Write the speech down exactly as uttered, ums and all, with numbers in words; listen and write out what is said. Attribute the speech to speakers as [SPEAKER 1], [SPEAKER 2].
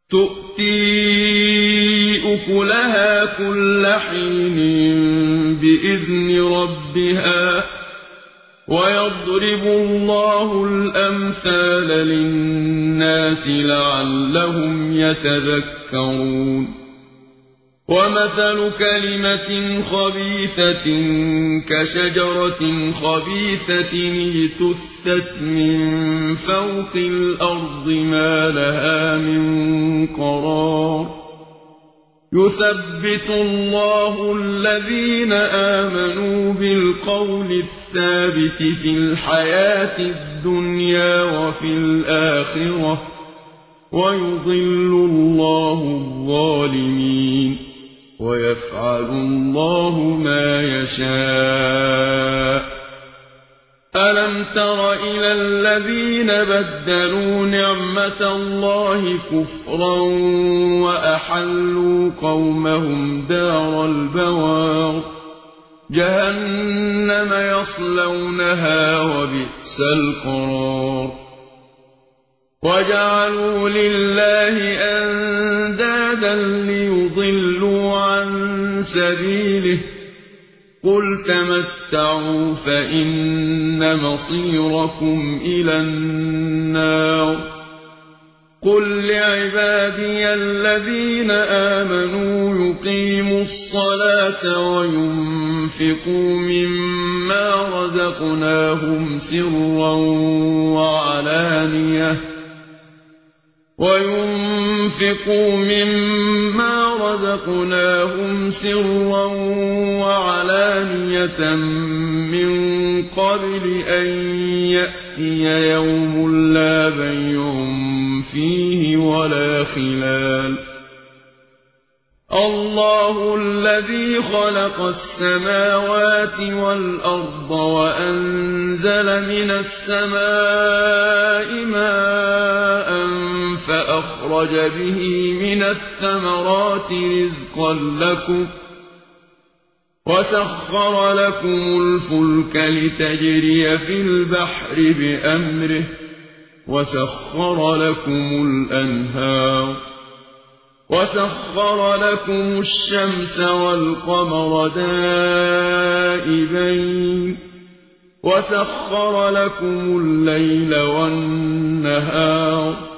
[SPEAKER 1] تؤتي أكلها كل حين بإذن ربها ويضرب الله الأمثال للناس لعلهم يتذكرون ومثل كلمة خبيثة كشجرة خبيثة اجتثت من فوق الأرض ما لها من قرار يثبت الله الذين آمنوا بالقول الثابت في الحياة الدنيا وفي الآخرة ويضل الله الظالمين ويفعل الله ما يشاء ألم تر إلى الذين بدلوا نعمة الله كفرا وأحلوا قومهم دار البوار جهنم يصلونها وبئس القرار وجعلوا لله أندادا ليضلوا عن سبيله قل تمتعوا فإن مصيركم إلى النار قل لعبادي الذين آمنوا يقيموا الصلاة وينفقوا مما رزقناهم سرا وعلانية وينفقوا مما رزقناهم سرا وعلانية من قبل أن يأتي يوم لا بيع فيه ولا خلال الله الذي خلق السماوات والأرض وأنزل من السماء ماء فأخرج به من الثمرات رزقا لكم وسخر لكم الفلك لتجري في البحر بأمره وسخر لكم الأنهار وسخر لكم الشمس والقمر دائبين وسخر لكم الليل والنهار